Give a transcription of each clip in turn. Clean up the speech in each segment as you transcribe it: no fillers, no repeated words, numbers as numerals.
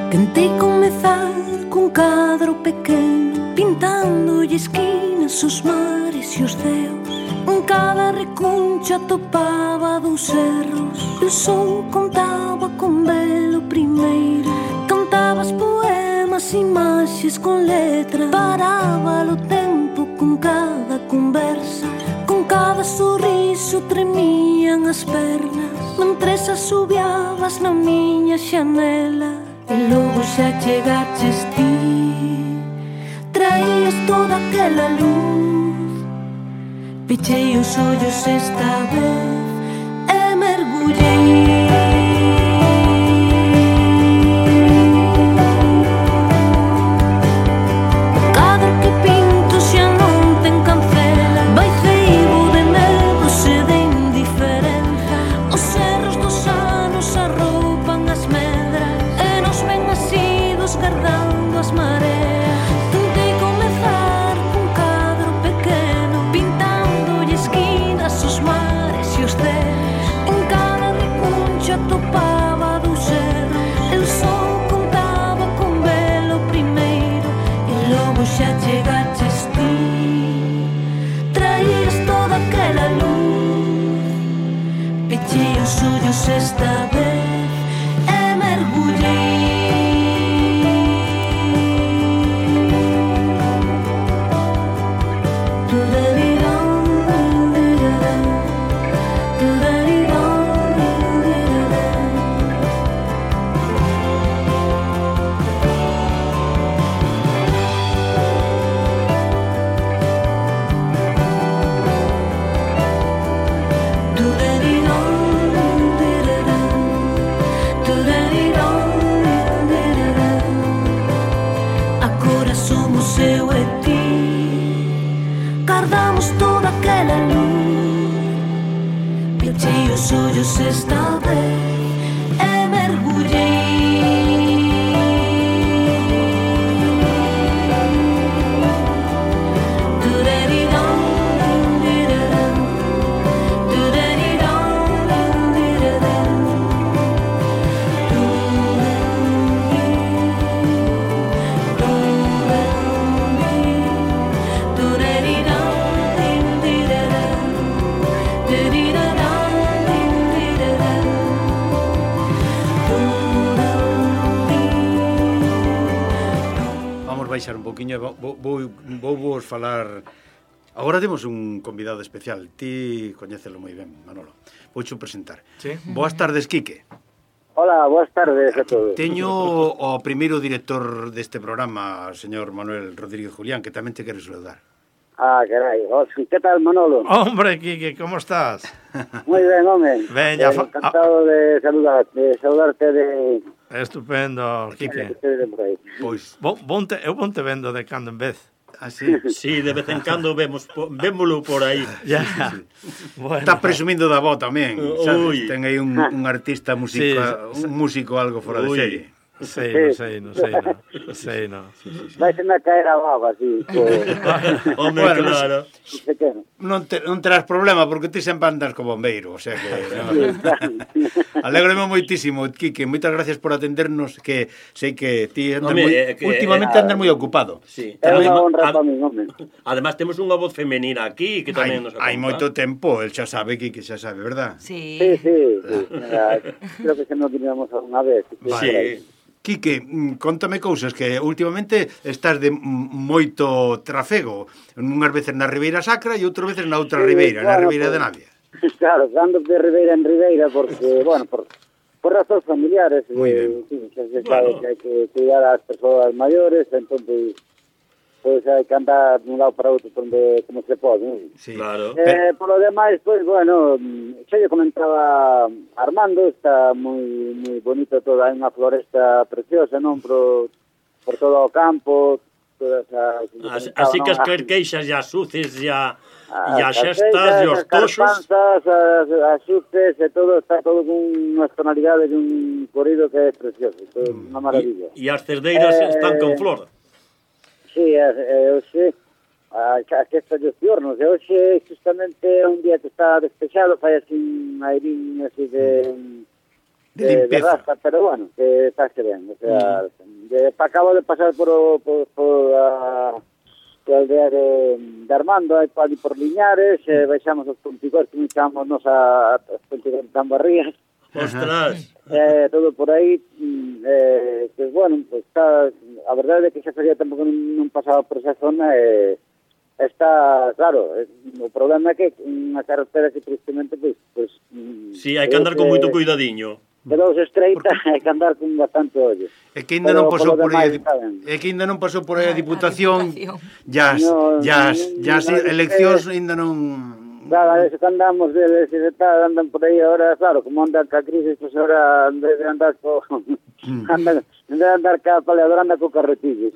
Tentei comezar cun cadro pequeno, pintándolle esquinas os mares e os ceos. En cada recuncha topaba dous erros, e o sol contaba con velo primeiro. Cantabas poemas, imaxes con letra, paraba o tempo con cada conversa. Con cada sorriso tremían as pernas, mentres asubiabas na miña xanela. E logo xa chegaches ti, traías toda aquela luz. Pechei os ollos esta vez e mergullei. Guardando as mareas, tentei comezar cun cadro pequeno, pintándolle esquinas os mares e os ceos. En cada recuncha topaba dous erros, el sol contaba con velo primeiro. E logo xa chegaches ti, traías toda aquela luz. Pechei os ollos esta vez e mergullei. Eu e ti guardamos toda aquela luz. Pechei os ollos esta vez e mergullei. Baixar un poquinho, vou vos falar. Agora temos un convidado especial. Ti coñécelo moi ben, Manolo. Voucho presentar. Sí. Boas tardes, Quique. Hola, boas tardes a todos. Teño o primeiro director deste programa, señor Manuel Rodríguez Julián, que tamén te quero saludar. Ah, carai. Que tal, Manolo? Hombre, Quique, como estás? Moi ben, home. Veña, encantado de saludarte de... Estupendo, Quique. Pois, Eu vonte vendo de cando en vez. así. Sí, de vez en cando vémolo por aí. Ya. Bueno. Está presumindo da voz tamén, sabes? Ui. Ten aí un artista músico, Sí. un músico algo fora de Ui. serie. Non sei. Vai se me caer a baba, así. Home, Bueno, claro. Non terás problema, porque ti sempre andas co bombeiro, o sea que... Alégrome moitísimo, Quique, moitas gracias por atendernos, que sei que ti andas últimamente andas moi ocupado. Sí. É unha honra para mí, home. Además, temos unha voz femenina aquí que tamén nos acompaña. Hai moito tempo, el xa sabe, Quique, xa sabe, verdad? Sí. Sí. Mira, creo que se nos viníamos alguna vez. Sí. Quique, contame cousas que últimamente estás de moito trafego, unhas veces na Ribeira Sacra e outras veces na outra Ribeira, na Ribeira de Navia. Claro, ando de Ribeira en Ribeira porque, bueno, por razóns familiares, sí, se sabe que hai que cuidar as persoas maiores, entonces pois hai que andar dun lado para outro donde como se pode, ¿no? Sí. Claro. Por lo demais, pois, bueno, xa lle comentaba Armando, está moi bonito toda, hai unha floresta preciosa, non? Por todo o campo, todas as... Así que as carqueixas e as suces e as xestas e os toxos... As suces e todo, está todo con unhas tonalidades de un corrido que é precioso, unha maravilla. E as cerdeiras están con flor. Sí, hoxe a festa dos fiornos, e hoxe justamente un día que está despexado, fai así un airín así de de raza, pero bueno, que está ben, o sea, acabo de pasar por a aldea de Armando, aí por Liñares, baixamos os Pontigores, que echamos nos a Pontigores de Tambarrías. Ostras! Todo por aí, pues bueno, pues está, a verdade é que xa facía tempo que non pasaba por esa zona, está, claro, o problema é que unha carretera que tristemente, pues sí, hai que andar con moito cuidadiño. Quedou estreita, hai que andar con bastante ollo. É que ainda non pasou por aí, a Diputación, ya as eleccións ainda non... Claro, a veces que andamos de tal, andan por aí ahora, claro, como andan ca crisis, pues ahora en vez de andar en vez de andar ca paleador, anda co carretillo.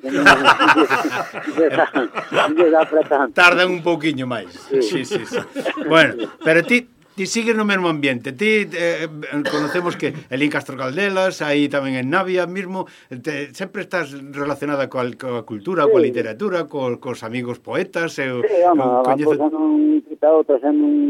Tardan un pouquiño máis. Sí. Bueno, pero ti sigues no mesmo ambiente. Ti conocemos que el en Castro Caldelas, aí tamén en Navia mesmo, sempre estás relacionada coa cultura, coa literatura, cos amigos poetas. Sí, vamos, a cosa non quita outras,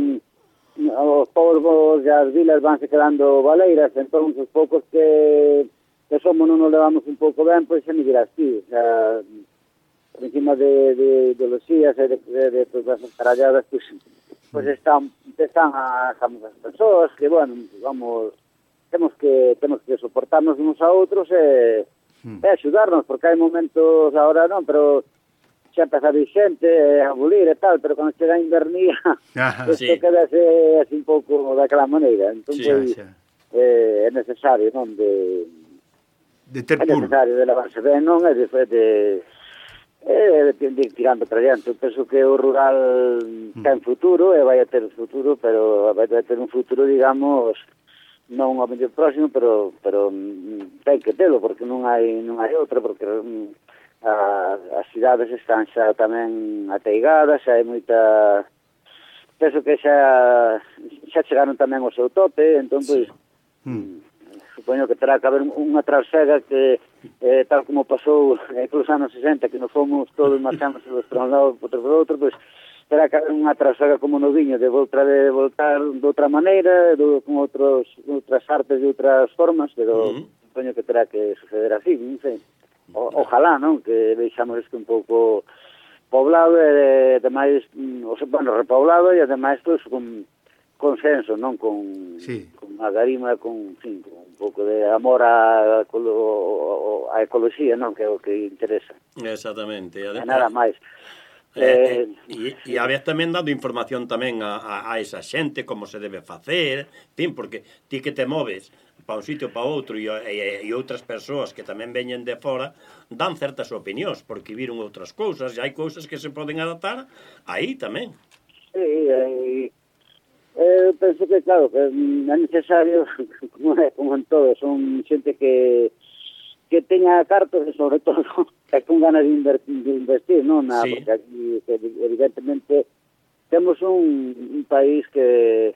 os povos e as vilas vanse quedando baleiras, entón os poucos que somos non nos levamos un pouco ben, pois xa me dirás ti, o sea, por encima de ideoloxías e de todas as caralladas, pois estamos as persoas que, bueno, vamos, temos que soportarnos uns a outros e axudarnos, porque hai momentos agora non, pero xa empeza a vir xente, a abolir e tal, pero cando chega a invernía, isto quedase así un pouco daquela maneira, entón é necesario, non, de ter puro. É necesario de lavarse ben, non, e de tirando para diante. Eu penso que o rural ten futuro e vai a ter futuro, pero vai a ter un futuro, digamos, non ao medio próximo, pero ten que telo, porque non hai outra, porque as cidades están xa tamén ateigadas, xa hai moita... Penso que xa chegaron tamén ao seu tope, entón, pois... Supoño que terá que haber unha trasega que, tal como pasou pelos anos 60, que nos fomos todos marchamos para un lado, para outro, pois terá que haber unha trasega como no viño, de voltar de outra maneira, con outras artes e outras formas, pero supoño que terá que suceder así, non sei. Ojalá, non? Que veixamos isto un pouco poblado e ademais, repoblado e ademais, pois, con consenso, non? Con agarima, con un pouco de amor á ecoloxía, non? Que é o que interesa. Exactamente. E nada máis. E a vez tamén dando información tamén a esa xente, como se debe facer, fin, porque ti que te moves para un sitio para outro e outras persoas que tamén veñen de fora dan certas opinións, porque viron outras cousas e hai cousas que se poden adaptar aí tamén. Sí, eu penso que, claro, que é necesario, como en todo, son xente que teña cartos e, sobre todo, que con ganas de investir, non? Porque aquí, evidentemente, temos un país que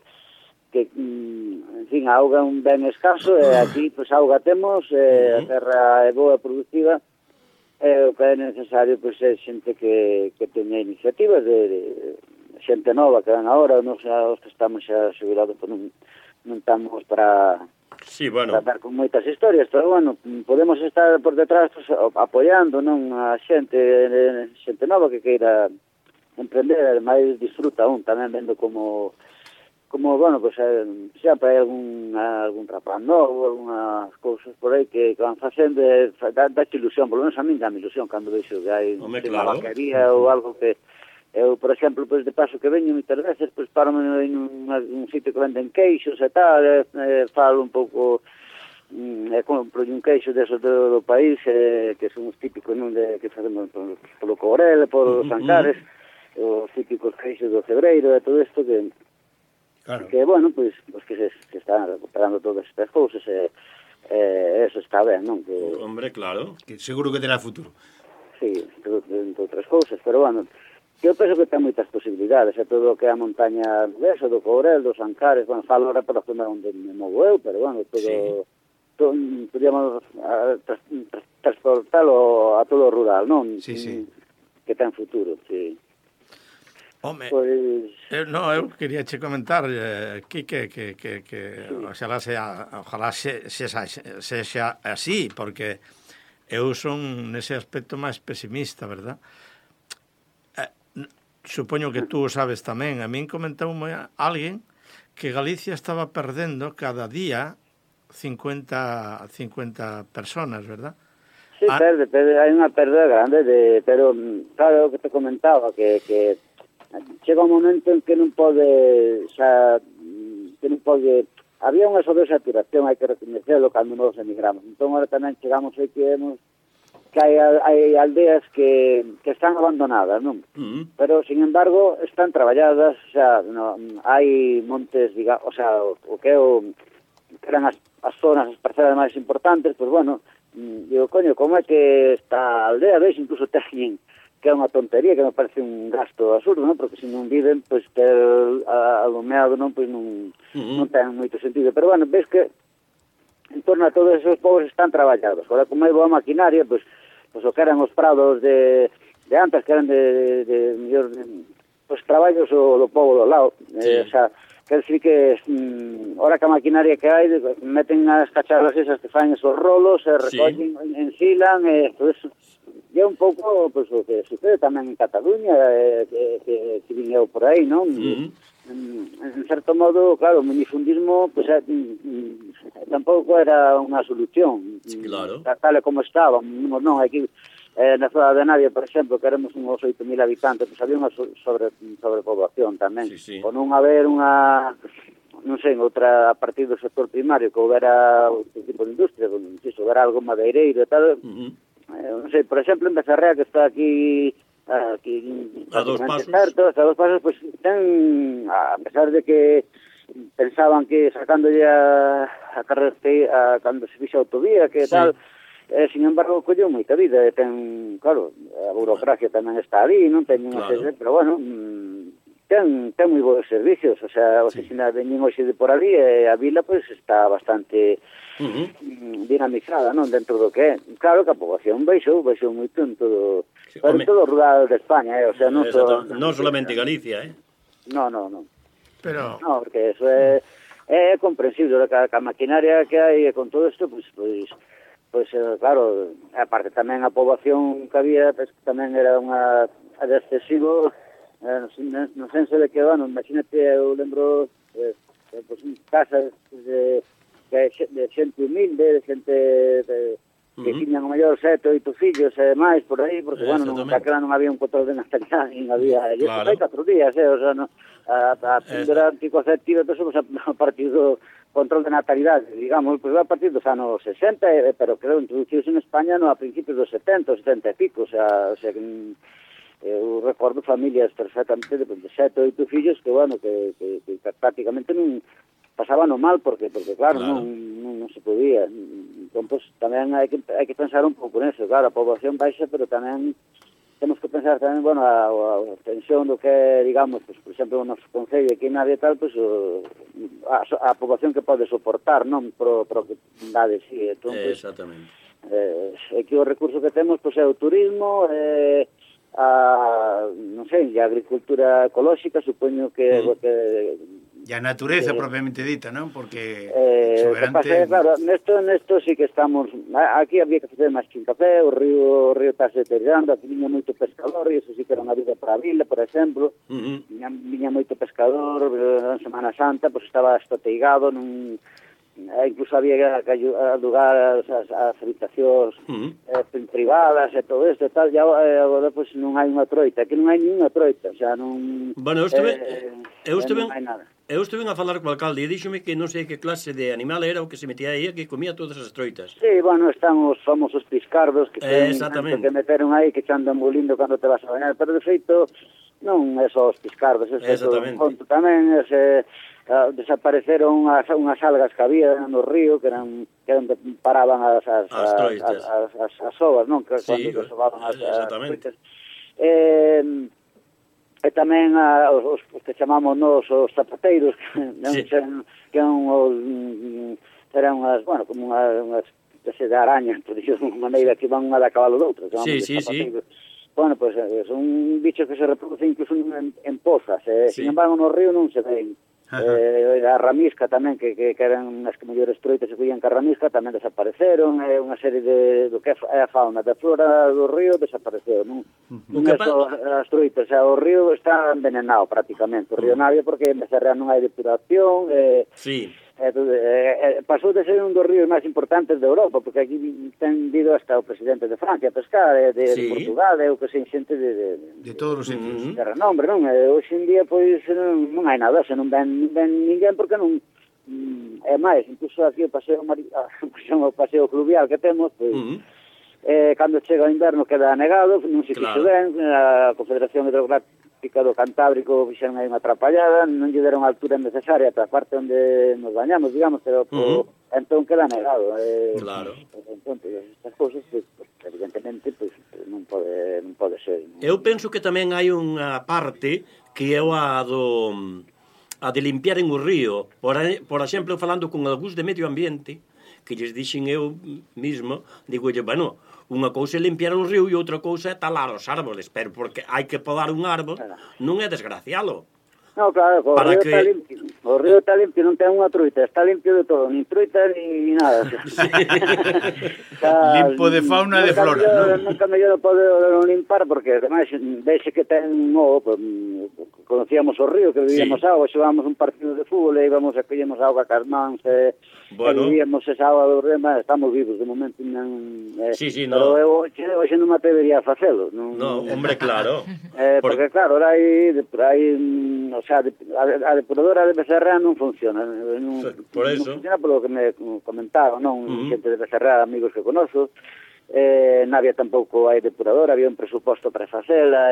en fin, a auga é un ben escaso, e aquí, pois, auga temos, a terra é boa e productiva, e o que é necesario, pois, é xente que teña iniciativas de xente nova que ven agora, os que estamos xa xubilados, non estamos para andar con moitas historias, pero bueno, podemos estar por detrás apoiando, non, a xente nova que queira emprender, ademais disfruta tamén vendo como bueno, pues sempre hai algún rapaz novo, algunhas cousas por aí que van facendo, dá ilusión, por lo menos a min dá ilusión cando veixo que hai unha vaquería ou algo que eu, por exemplo, pois de paso que veño moitas veces, pois parame en un sitio que venden queixos e tal, falo un pouco, compro un queixo desos do país, que son os típicos, non, que facemos polo Cobrel, por os Ancares, os típicos queixos do Cebreiro e todo isto que bueno, pois que se están recuperando todas estas cousas e eso está ben, non? Hombre, claro. Que seguro que terá futuro. Sí, entre outras cousas, pero bueno, eu penso que ten moitas posibilidades, é todo o que é a montaña do Cobrel, dos Ancares, bueno, falo ahora para a zona onde me movo eu, pero bueno, todo podríamos transportalo a todo o rural, non? Sí. Que ten futuro, sí. Home, Pois... eu quería che comentar, Quique, que ojalá sexa así, porque eu son nese aspecto máis pesimista, verdad? Supoño que tú o sabes tamén. A min comentoume alguén que Galicia estaba perdendo cada día 50 personas, verdad? Sí, perde, hai unha perda grande, pero claro, o que te comentaba, que chega un momento en que non pode, había unha sobresaturación, hai que recoñecerlo, cando nos emigramos. Entón, ahora tamén chegamos aí que hai aldeas que están abandonadas, non? Pero, sin embargo, están traballadas, o sea, hai montes, o sea, o que eran as zonas, as parcelas máis importantes, pois, bueno, digo, coño, como é que esta aldea, veis, incluso teñen, que é unha tontería, que me parece un gasto absurdo, non? Porque se non viven, pois, ter alumeado, non? Pois non ten moito sentido. Pero, bueno, veis que en torno a todos esos povos están traballados. Agora, como hai boa maquinaria, pois o que eran os prados de antes, que eran pues traballos do povo do lado. O sea, quer decir que ahora que a maquinaria que hai, meten as cacharras esas que fan esos rolos, recollen, ensilan, todo eso. E é un pouco pues, o que sucede tamén en Cataluña, que viñeu por aí, non? En certo modo, claro, o minifundismo pues, tampouco era unha solución. Claro. Tal como estaba, non, aquí na zona de Navia, por exemplo, que éramos uns 8.000 habitantes, pues había unha sobrepoblación tamén. Sí. O non haber unha, non sei, outra, a partir do sector primario, que houbera outro tipo de industria, se houbera algo madeireiro e tal, non sei, por exemplo, en Becerrea, que está aquí a 2 pasos, certo, a 2 pasos, pues ten, a pesar de que pensaban que sacándolle a carretera, cando se fixa a autovía, que tal, sin embargo, colleu moita vida, ten, claro, a burocracia tamén está ali, non ten pero bueno, ten moi bons servicios, o sea, os que veñen hoxe de por ali, a vila, pues, está bastante dinamizada, non, dentro do que é. Claro que a poboación baixou moito en todo, pero en todo o rural de España, o sea, non solamente Galicia, No, pero no, porque eso é comprensible, que a maquinaria que hai con todo isto, pues claro, aparte tamén a poboación que había, pues, tamén era unha de excesivo, no senso de que, bueno, imagínate, eu lembro pues, casas de xente humilde, de xente que tiñan o mellor 7 ou 8 fillos e máis por aí, porque, bueno, daquela non había un control de natalidade, non había, hai 4 días, o sea, a píldora anticonceptiva, todo eso, a partir do control de natalidade, digamos, pues a partir dos anos 60, pero creo introducidos en España no a principios dos 70 e pico, o sea que eu recordo familias perfectamente de 7 ou 8 fillos que, bueno, que prácticamente non pasaban o mal, porque claro, non se podía. Entón, pues, tamén hai que pensar un pouco neso, claro, a poboación baixa, pero tamén temos que pensar tamén, bueno, a tensión do que, digamos, pues, por exemplo, o noso concello aquí na área tal, pues, a poboación que pode soportar, non, pro que dade, sí. Entón, pues, exactamente. Aquí o recurso que temos, pues, é o turismo, non sei, a agricultura ecolóxica, supoño que E a natureza propiamente dita, non? Porque soberante... Claro, nesto sí que estamos... Aquí había que facer máis que un café, o río está se deteriorando, aquí viña moito pescador, e iso sí que era unha vida para a vila, por exemplo. Viña moito pescador, en Semana Santa, pues estaba estoteigado, incluso había que alugar as habitacións privadas e todo isto e tal, e agora pues, non hai unha troita, aquí non hai ninguna troita, o sea, non... Bueno, non hai nada. Eu estuve a falar co alcalde e díxome que non sei que clase de animal era o que se metía aí que comía todas as troitas. Sí, bueno, están os famosos piscardos que meteron aí que te andan molindo cando te vas a bañar, pero de feito non é só os piscardos, exactamente. Tamén desapareceron unhas algas que había no río que eran onde paraban as ovas, non? Que sí, cando sobaban as exactamente. E tamén os que chamamos nos os zapateiros, que eran unhas, bueno, como unhas especie de arañas, por dicir de unha maneira, que van unha da cabalo doutra. Sí. bueno, pues son bichos que se reproducen incluso en pozas, sin embargo no río non se ven. A ramisca tamén, que eran as que mellores troitas se collían que a ramisca tamén desapareceron, unha serie de do que é a fauna da flora do río desapareceu, non as troitas, o río está envenenado prácticamente, o río Navia, porque en Becerra non hai depuración, pasou de ser un dos ríos máis importantes de Europa, porque aquí ten ido hasta o presidente de Francia a pescar, de Portugal, o que sei, xente de todos os sitios de renombre, non? Hoxe en día pois non hai nada, se non ven ninguén, porque non é máis, incluso aquí o paseo fluvial que temos, pois cando chega o inverno queda anegado, non se quixo ben, a Confederación Hidrográfica do Cantábrico fixeron aí unha atrapallada, non lle deron a altura necesaria para a parte onde nos bañamos, digamos, pero entón queda negado. Claro. Entón, estas cousas, pues, evidentemente, pues, non pode ser. Eu penso que tamén hai unha parte que é a de limpiaren o río. Por exemplo, falando con algúns de medio ambiente, que lles dixen eu mismo, digo, bueno, unha cousa é limpiar o río e outra cousa é talar os árboles, pero porque hai que podar un árbol, non é desgracialo. No, claro, o río está limpio. O río está limpio, non ten unha truita, está limpio de todo, nin truita ni nada. Limpo de fauna e de flora, non? Nunca mellor pode limpar, porque ademais veixe que ten conocíamos o río, que vivíamos agua, xogábamos un partido de fútbol e íbamos a collemos agua cas mans, vivíamos esa agua do río, estamos vivos de momento. Pero hoxe non me atrevería a facelo. No, hombre, claro. Porque claro, ahora hai o sea, a depuradora de Becerra non funciona. Por eso. Non funciona polo que me comentaron, non? Xente de Becerra, amigos que conozo. Navia tampouco hai depuradora, había un presuposto para facela,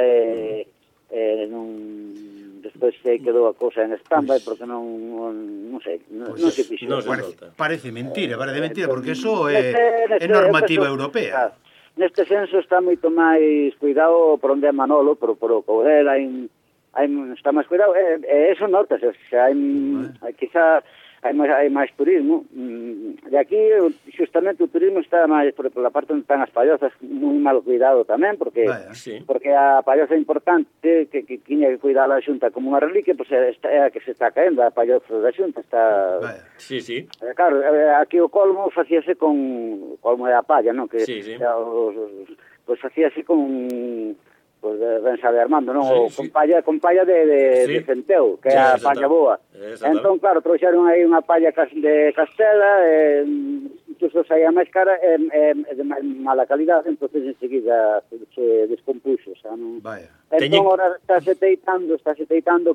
despois se quedou a cousa en stand-by porque non sei, non se fixo. Parece mentira, porque eso é normativa europea. Neste senso está moito máis cuidado por onde é Manolo, por o Courel, está máis cuidado, e eso notas, quizá hai máis turismo, e aquí justamente o turismo está máis por la parte onde están as pallozas, moi mal cuidado tamén, porque a palloza importante que tiña que cuidar a Xunta como unha reliquia, pois é a que se está caendo, a palloza da Xunta está... Claro, aquí o colmo facíase con colmo de a palla, non? Pois facíase con... Pues ben sabe Armando, non? Con palla de centeo, que é a palla boa. Entón, claro, trouxeron aí unha palla de Castela, incluso saía máis cara, de mala calidade, entón enseguida se descompuxo. Entón, ahora estáse teitando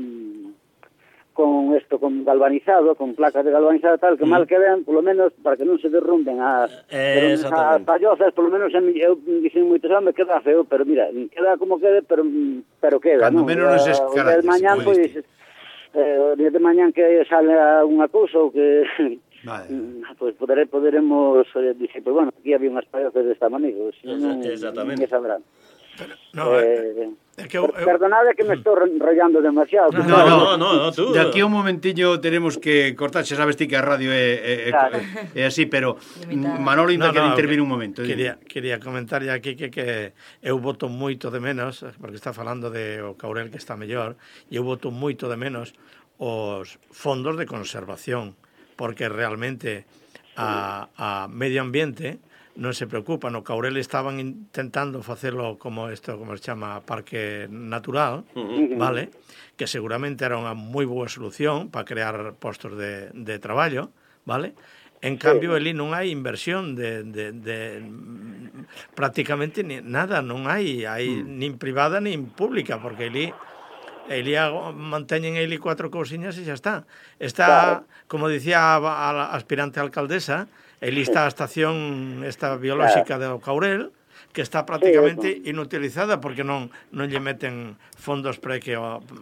con galvanizado, con placas de galvanizado tal, que mal que vean, polo menos, para que non se derrumben as pallozas, polo menos, eu dixen moitos anos, queda feo, pero mira, queda como quede, pero queda, non? Cando menos non se escaralla. O día de mañán que sale unha cousa, ou que... Pois poderemos dicir, pois bueno, aquí había unhas pallozas desta maneira, non que sabrán. Perdonade que me estou enrollando demasiado. No, tú. De aquí a un momentiño tenemos que cortar, xa sabes ti que a radio é así, pero Manolo ainda quere intervir un momento. Quería comentar aquí que eu voto moito de menos, porque está falando de o Courel que está mellor, e eu voto moito de menos os fondos de conservación, porque realmente a medio ambiente non se preocupan. O Courel estaban intentando facelo como se chama parque natural, vale? Que seguramente era unha moi boa solución para crear postos de traballo, vale? En cambio, ali non hai inversión de prácticamente nada, non hai nin privada nin pública, porque ali manteñen ali 4 cousiñas e xa está. Está, como dicía a aspirante alcaldesa, ali está a estación biolóxica do Courel, que está prácticamente inutilizada porque non lle meten fondos para que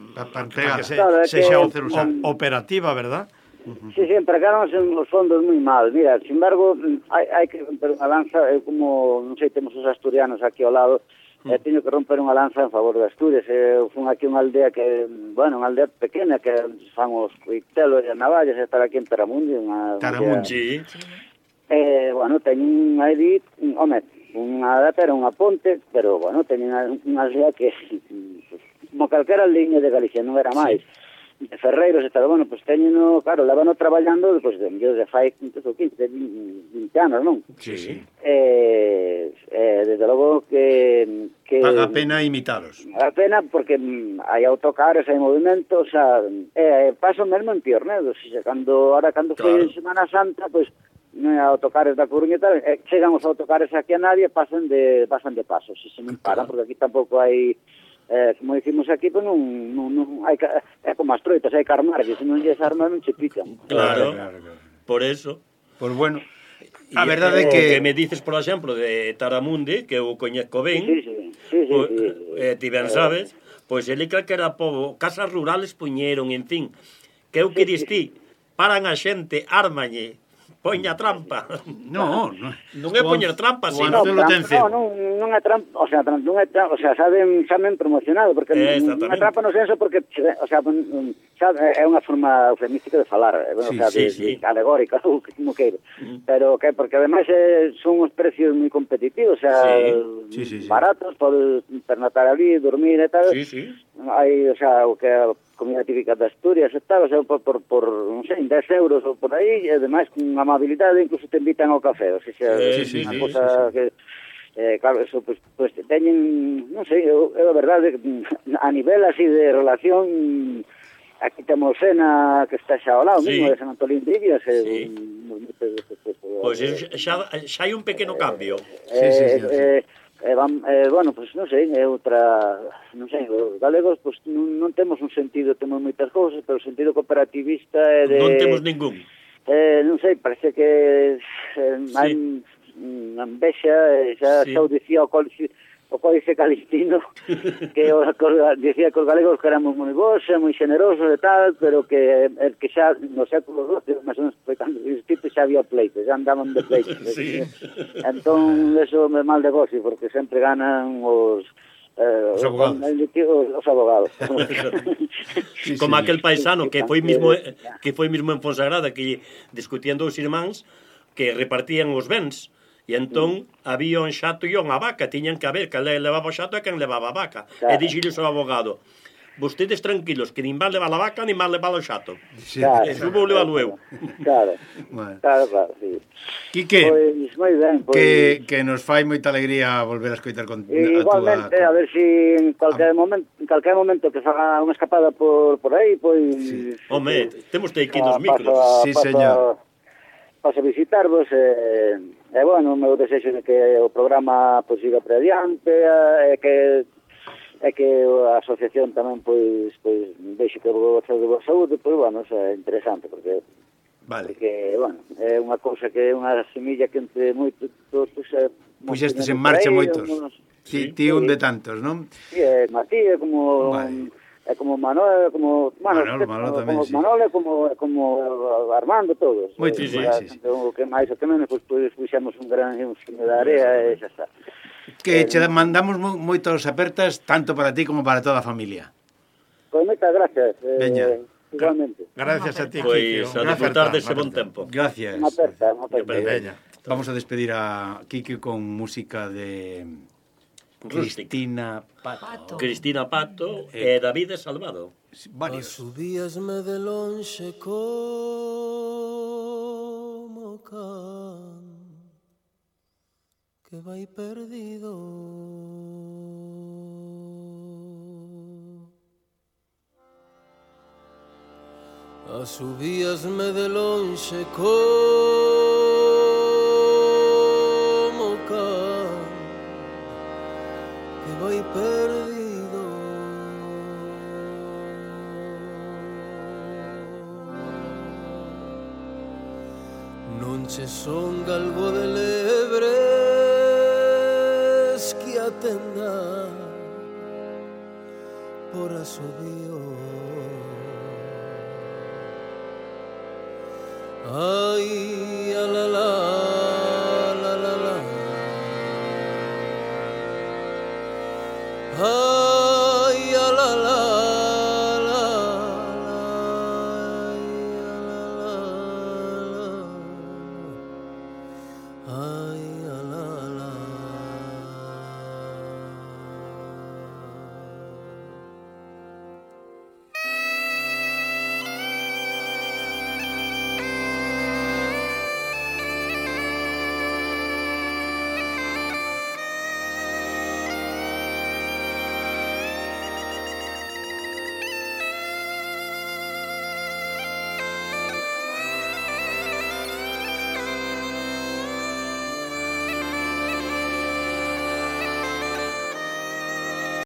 sexa operativa, verdad? Sí, empregáronse os fondos moi mal. Mira, sin embargo, hai que romper unha lanza, como, non sei, temos os asturianos aquí ao lado, teño que romper unha lanza en favor de Asturias. Fun aquí unha aldea unha aldea pequena, que fan os coitelos e as navallas, estar aquí en Taramundi. Taramundi. Teñen aí, unha data era unha ponte, pero, bueno, tenía unha aldea que, como calquera aldea de Galicia, non era máis. De ferreiros e tal, bueno, pues teñeno, claro, levano traballando, pues, de fai 15, 20 anos, non? Sí. Desde logo que paga a pena imitalos. Paga a pena porque hai autocares, hai movimento, o sea, paso mesmo en Piornedo, cando foi en Semana Santa, pues, autocares da Coruña e tal, chegan os autocares aquí a Navia e pasan de paso, se non paran, porque aquí tampouco hai... como dicimos aquí, pues non hai é como as troitas, hai que armarlle, se non lles arman non se pican. Claro. Por eso. Pues bueno, a verdade é que... que me dices, por exemplo, de Taramundi, que eu coñezco ben, sí. ti ben sabes, pois ele creo que era pobo, casas rurales puñeron, en fin, que eu que dis ti, paran a xente, armalle, poña trampa. Non é poñer trampa, sino... Non é trampa, o sea, non é trampa, o sea, saben promocionado, porque non é trampa no senso porque, o sea, é unha forma eufemística de falar, o sea, de alegórica, como queiro, pero que porque ademais son os precios moi competitivos, o sea, baratos, podes pernotar ali, dormir e tal. Hai, o sea, o que é a comida típica de Asturias e tal, o sea, por non sei, 10 euros ou por aí, e ademais con amabilidade incluso te invitan ao café, o sea, unha cosa que claro, eso, pues teñen, non sei, é a verdade, a nivel así de relación, aquí temos Sena, que está xa ao lado, mismo de San Antolín de Ibias, pois xa hai un pequeno cambio. Bueno, pues non sei, é outra, non sei, os galegos pues non temos un sentido, temos moitas cousas, pero o sentido cooperativista é de... Non temos ningún. Non sei, parece que hai unha envexa, xa o dicía o Códice Calistino, que dicía que os galegos que éramos moi bons, moi generosos e tal, pero que xa no século XII, máis ou menos, foi cando exististe, xa había pleitos, xa andaban de pleitos. Entón, eso é mal negocio, porque sempre ganan os abogados. Como aquel paisano que foi mismo en Fonsagrada, que discutindo os irmáns que repartían os bens. E entón había un xato e unha vaca, tiñan que haber que levaba o xato e quen levaba a vaca. E dixilles ao abogado: vostedes tranquilos, que nin van levar a vaca nin van levar o xato. Eso vou levalo eu. Claro, sí. Quique, pois, moi ben, que nos fai moita alegría volver a escoitar con igualmente, a ver si en calquer momento que faga unha escapada por aí, pois... Home, temos aquí nos micros. Sí, señor. Paso a visitarvos bueno, o meu desexo de que o programa pois siga para adiante, que a asociación tamén pois deixe que goce de boa saúde, pois bueno, é interesante porque bueno, é unha cousa que é unha semilla que entre moitos puxestes en marcha moitos. Ti un de tantos, non? Si, Matías, como Manuel, como Armando, todos. O que máis o que menos, pois puxemos un gran ingenio de area e xa está. Que che mandamos moitos apertas, tanto para ti como para toda a familia. Pois moitas gracias. Veña. Igualmente. Gracias a ti, Quique. Pois a disfrutar dese bon tempo. Gracias. Unha aperta. Veña. Vamos a despedir a Quique con música de... Cristina Pato e David Salvado. Varios. Subíasme de lonxe como can que vai perdido. Subíasme de lonxe como can que vai perdido. Non che son galgo de lebres que atenda por asubío. Ay, a la la. Ay, a la la, ay, a la la, ay.